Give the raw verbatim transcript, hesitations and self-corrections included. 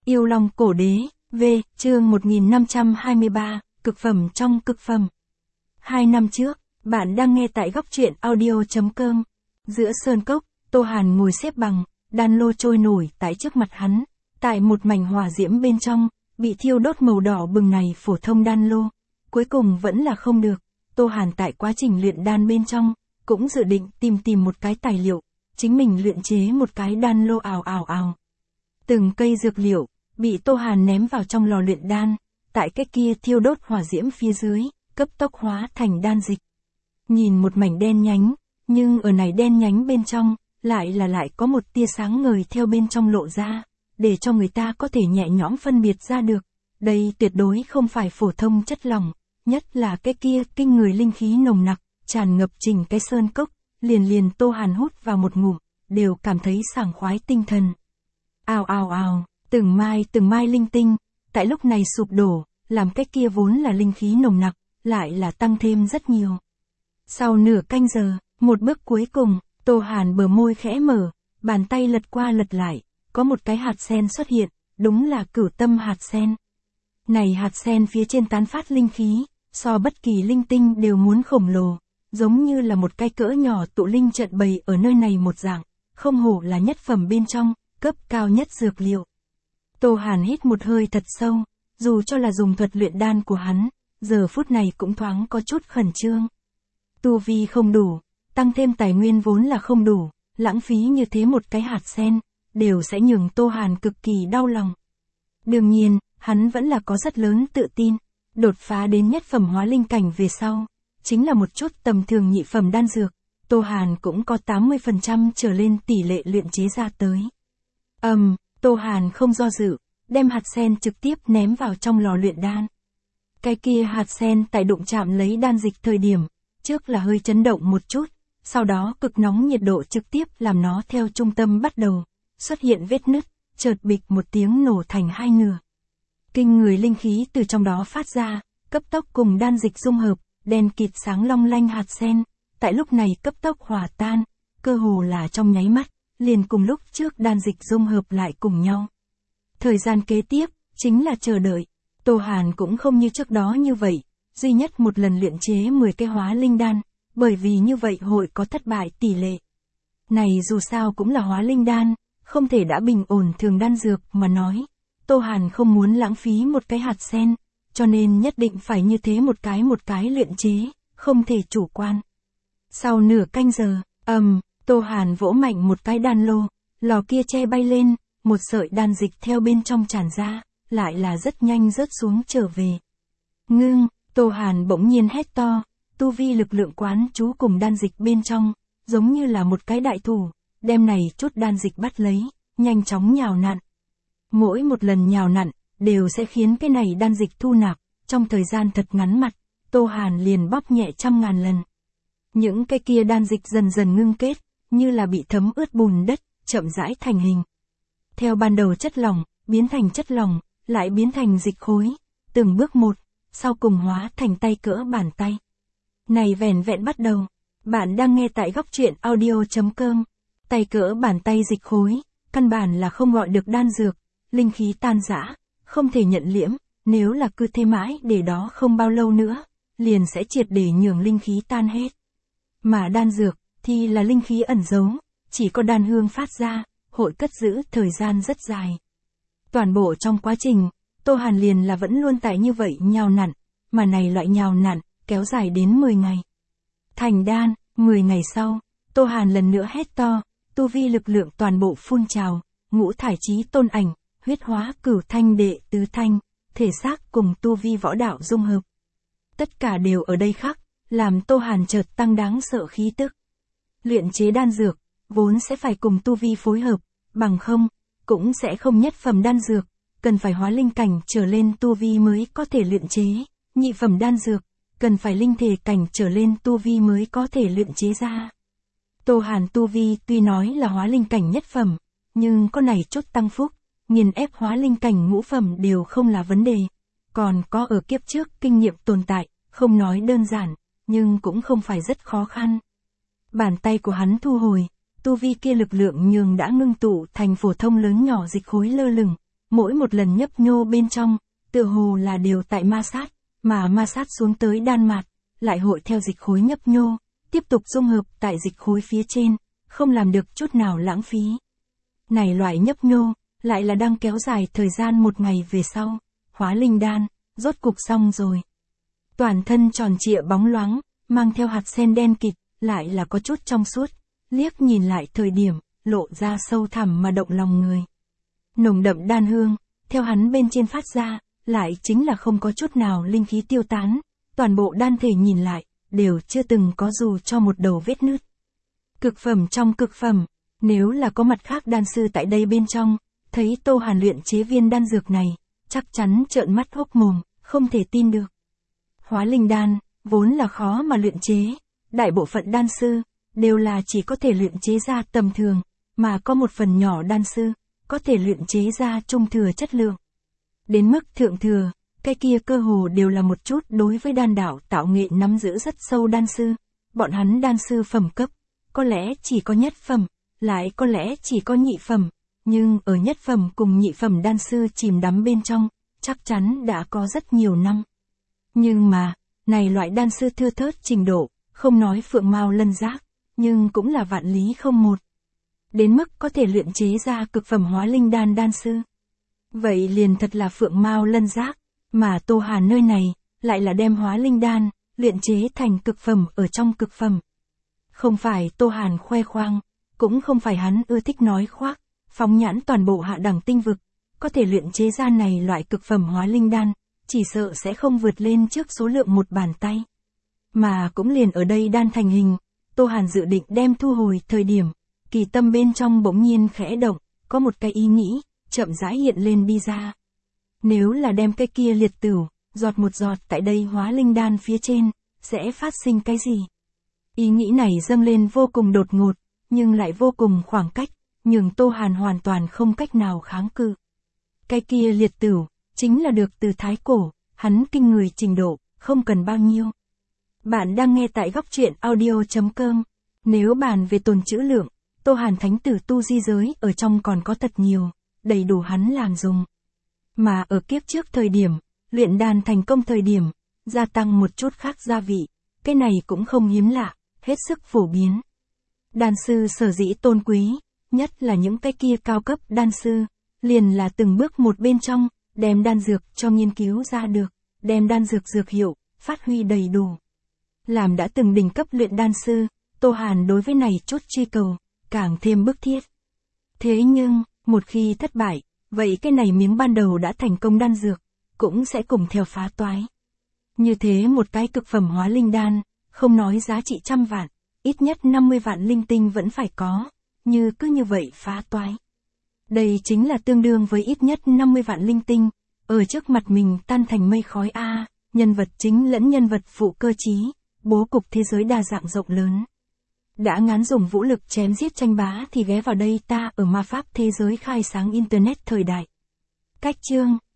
Yêu Long Cổ Đế, V, chương một nghìn năm trăm hai mươi ba, cực phẩm trong cực phẩm. Hai năm trước, bạn đang nghe tại góc truyện audio chấm com. Giữa sơn cốc, Tô Hàn ngồi xếp bằng, đan lô trôi nổi tại trước mặt hắn, tại một mảnh hỏa diễm bên trong, bị thiêu đốt màu đỏ bừng này phổ thông đan lô. Cuối cùng vẫn là không được, Tô Hàn tại quá trình luyện đan bên trong, cũng dự định tìm tìm một cái tài liệu, chính mình luyện chế một cái đan lô ào ào ào. Từng cây dược liệu, bị Tô Hàn ném vào trong lò luyện đan, tại cái kia thiêu đốt hỏa diễm phía dưới, cấp tốc hóa thành đan dịch. Nhìn một mảnh đen nhánh, nhưng ở này đen nhánh bên trong, lại là lại có một tia sáng ngời theo bên trong lộ ra, để cho người ta có thể nhẹ nhõm phân biệt ra được. Đây tuyệt đối không phải phổ thông chất lỏng, nhất là cái kia kinh người linh khí nồng nặc, tràn ngập chỉnh cái sơn cốc, liền liền Tô Hàn hút vào một ngụm, đều cảm thấy sảng khoái tinh thần. Ào ào ào, từng mai từng mai linh tinh, tại lúc này sụp đổ, làm cái kia vốn là linh khí nồng nặc, lại là tăng thêm rất nhiều. Sau nửa canh giờ, một bước cuối cùng, Tô Hàn bờ môi khẽ mở, bàn tay lật qua lật lại, có một cái hạt sen xuất hiện, đúng là Cửu Tâm hạt sen. Này hạt sen phía trên tán phát linh khí, so bất kỳ linh tinh đều muốn khổng lồ, giống như là một cái cỡ nhỏ tụ linh trận bày ở nơi này một dạng, không hổ là nhất phẩm bên trong, cấp cao nhất dược liệu. Tô Hàn hít một hơi thật sâu, dù cho là dùng thuật luyện đan của hắn, giờ phút này cũng thoáng có chút khẩn trương. Tu vi không đủ, tăng thêm tài nguyên vốn là không đủ, lãng phí như thế một cái hạt sen, đều sẽ nhường Tô Hàn cực kỳ đau lòng. Đương nhiên, hắn vẫn là có rất lớn tự tin, đột phá đến nhất phẩm hóa linh cảnh về sau, chính là một chút tầm thường nhị phẩm đan dược, Tô Hàn cũng có tám mươi phần trăm trở lên tỷ lệ luyện chế ra tới. Ầm, um, Tô Hàn không do dự, đem hạt sen trực tiếp ném vào trong lò luyện đan. Cái kia hạt sen tại đụng chạm lấy đan dịch thời điểm, trước là hơi chấn động một chút, sau đó cực nóng nhiệt độ trực tiếp làm nó theo trung tâm bắt đầu, xuất hiện vết nứt, chợt bịch một tiếng nổ thành hai nửa. Kinh người linh khí từ trong đó phát ra, cấp tốc cùng đan dịch dung hợp, đen kịt sáng long lanh hạt sen, tại lúc này cấp tốc hòa tan, cơ hồ là trong nháy mắt, liền cùng lúc trước đan dịch dung hợp lại cùng nhau. Thời gian kế tiếp, chính là chờ đợi. Tô Hàn cũng không như trước đó như vậy, duy nhất một lần luyện chế mười cái hóa linh đan, bởi vì như vậy hội có thất bại tỷ lệ. Này dù sao cũng là hóa linh đan, không thể đã bình ổn thường đan dược mà nói. Tô Hàn không muốn lãng phí một cái hạt sen, cho nên nhất định phải như thế một cái một cái luyện chế, không thể chủ quan. Sau nửa canh giờ, ầm, um, Tô Hàn vỗ mạnh một cái đan lô, lò kia che bay lên, một sợi đan dịch theo bên trong tràn ra, lại là rất nhanh rớt xuống trở về. Ngưng, Tô Hàn bỗng nhiên hét to, tu vi lực lượng quán chú cùng đan dịch bên trong, giống như là một cái đại thủ, đem này chút đan dịch bắt lấy, nhanh chóng nhào nặn. Mỗi một lần nhào nặn, đều sẽ khiến cái này đan dịch thu nạp, trong thời gian thật ngắn mặt, Tô Hàn liền bóp nhẹ trăm ngàn lần. Những cái kia đan dịch dần dần ngưng kết, như là bị thấm ướt bùn đất, chậm rãi thành hình. Theo ban đầu chất lỏng, biến thành chất lỏng, lại biến thành dịch khối, từng bước một, sau cùng hóa thành tay cỡ bàn tay. Này vẻn vẹn bắt đầu, bạn đang nghe tại góc truyện audio chấm com, tay cỡ bàn tay dịch khối, căn bản là không gọi được đan dược, linh khí tan rã, không thể nhận liễm, nếu là cứ thế mãi để đó không bao lâu nữa, liền sẽ triệt để nhường linh khí tan hết. Mà đan dược, thì là linh khí ẩn giấu, chỉ có đan hương phát ra, hội cất giữ thời gian rất dài. Toàn bộ trong quá trình, Tô Hàn liền là vẫn luôn tại như vậy nhào nặn, mà này loại nhào nặn, kéo dài đến mười ngày. Thành đan, mười ngày sau, Tô Hàn lần nữa hét to, tu vi lực lượng toàn bộ phun trào, ngũ thải chí tôn ảnh, huyết hóa cửu thanh đệ tứ thanh, thể xác cùng tu vi võ đạo dung hợp. Tất cả đều ở đây khắc, làm Tô Hàn chợt tăng đáng sợ khí tức. Luyện chế đan dược, vốn sẽ phải cùng tu vi phối hợp, bằng không, cũng sẽ không nhất phẩm đan dược, cần phải hóa linh cảnh trở lên tu vi mới có thể luyện chế, nhị phẩm đan dược, cần phải linh thể cảnh trở lên tu vi mới có thể luyện chế ra. Tô Hàn tu vi tuy nói là hóa linh cảnh nhất phẩm, nhưng có này chút tăng phúc, nghiền ép hóa linh cảnh ngũ phẩm đều không là vấn đề, còn có ở kiếp trước kinh nghiệm tồn tại, không nói đơn giản, nhưng cũng không phải rất khó khăn. Bàn tay của hắn thu hồi, tu vi kia lực lượng nhường đã ngưng tụ thành phổ thông lớn nhỏ dịch khối lơ lửng, mỗi một lần nhấp nhô bên trong, tựa hồ là đều tại ma sát, mà ma sát xuống tới đan mạt, lại hội theo dịch khối nhấp nhô, tiếp tục dung hợp tại dịch khối phía trên, không làm được chút nào lãng phí. Này loại nhấp nhô, lại là đang kéo dài thời gian một ngày về sau, hóa linh đan, rốt cục xong rồi. Toàn thân tròn trịa bóng loáng, mang theo hạt sen đen kịt, lại là có chút trong suốt, liếc nhìn lại thời điểm, lộ ra sâu thẳm mà động lòng người. Nồng đậm đan hương, theo hắn bên trên phát ra, lại chính là không có chút nào linh khí tiêu tán, toàn bộ đan thể nhìn lại, đều chưa từng có dù cho một đầu vết nứt. Cực phẩm trong cực phẩm, nếu là có mặt khác đan sư tại đây bên trong, thấy Tô Hàn luyện chế viên đan dược này, chắc chắn trợn mắt hốc mồm, không thể tin được. Hóa linh đan, vốn là khó mà luyện chế, đại bộ phận đan sư, đều là chỉ có thể luyện chế ra tầm thường, mà có một phần nhỏ đan sư, có thể luyện chế ra trung thừa chất lượng. Đến mức thượng thừa, cái kia cơ hồ đều là một chút đối với đan đạo tạo nghệ nắm giữ rất sâu đan sư, bọn hắn đan sư phẩm cấp, có lẽ chỉ có nhất phẩm, lại có lẽ chỉ có nhị phẩm, nhưng ở nhất phẩm cùng nhị phẩm đan sư chìm đắm bên trong, chắc chắn đã có rất nhiều năm. Nhưng mà, này loại đan sư thưa thớt trình độ, không nói phượng mao lân giác, nhưng cũng là vạn lý không một. Đến mức có thể luyện chế ra cực phẩm hóa linh đan đan sư. Vậy liền thật là phượng mao lân giác, mà Tô Hàn nơi này, lại là đem hóa linh đan, luyện chế thành cực phẩm ở trong cực phẩm. Không phải Tô Hàn khoe khoang, cũng không phải hắn ưa thích nói khoác, phóng nhãn toàn bộ hạ đẳng tinh vực, có thể luyện chế ra này loại cực phẩm hóa linh đan, chỉ sợ sẽ không vượt lên trước số lượng một bàn tay. Mà cũng liền ở đây đan thành hình, Tô Hàn dự định đem thu hồi thời điểm, kỳ tâm bên trong bỗng nhiên khẽ động, có một cái ý nghĩ, chậm rãi hiện lên đi ra. Nếu là đem cái kia liệt tửu, giọt một giọt tại đây hóa linh đan phía trên, sẽ phát sinh cái gì? Ý nghĩ này dâng lên vô cùng đột ngột, nhưng lại vô cùng khoảng cách, nhường Tô Hàn hoàn toàn không cách nào kháng cự. Cái kia liệt tửu, chính là được từ thái cổ, hắn kinh người trình độ, không cần bao nhiêu. Bạn đang nghe tại góc truyện audio chấm com. Nếu bàn về tồn trữ lượng, Tô Hàn thánh tử tu di giới ở trong còn có thật nhiều, đầy đủ hắn làm dùng. Mà ở kiếp trước thời điểm, luyện đan thành công thời điểm, gia tăng một chút khác gia vị, cái này cũng không hiếm lạ, hết sức phổ biến. Đan sư sở dĩ tôn quý, nhất là những cái kia cao cấp đan sư, liền là từng bước một bên trong, đem đan dược cho nghiên cứu ra được, đem đan dược dược hiệu, phát huy đầy đủ. Làm đã từng đỉnh cấp luyện đan sư, Tô Hàn đối với này chút truy cầu, càng thêm bức thiết. Thế nhưng, một khi thất bại, vậy cái này miếng ban đầu đã thành công đan dược, cũng sẽ cùng theo phá toái. Như thế một cái cực phẩm hóa linh đan, không nói giá trị trăm vạn, ít nhất năm mươi vạn linh tinh vẫn phải có, như cứ như vậy phá toái. Đây chính là tương đương với ít nhất năm mươi vạn linh tinh, ở trước mặt mình tan thành mây khói a, nhân vật chính lẫn nhân vật phụ cơ trí, bố cục thế giới đa dạng rộng lớn. Đã ngán dùng vũ lực chém giết tranh bá thì ghé vào đây ta ở ma pháp thế giới khai sáng internet thời đại. Cách chương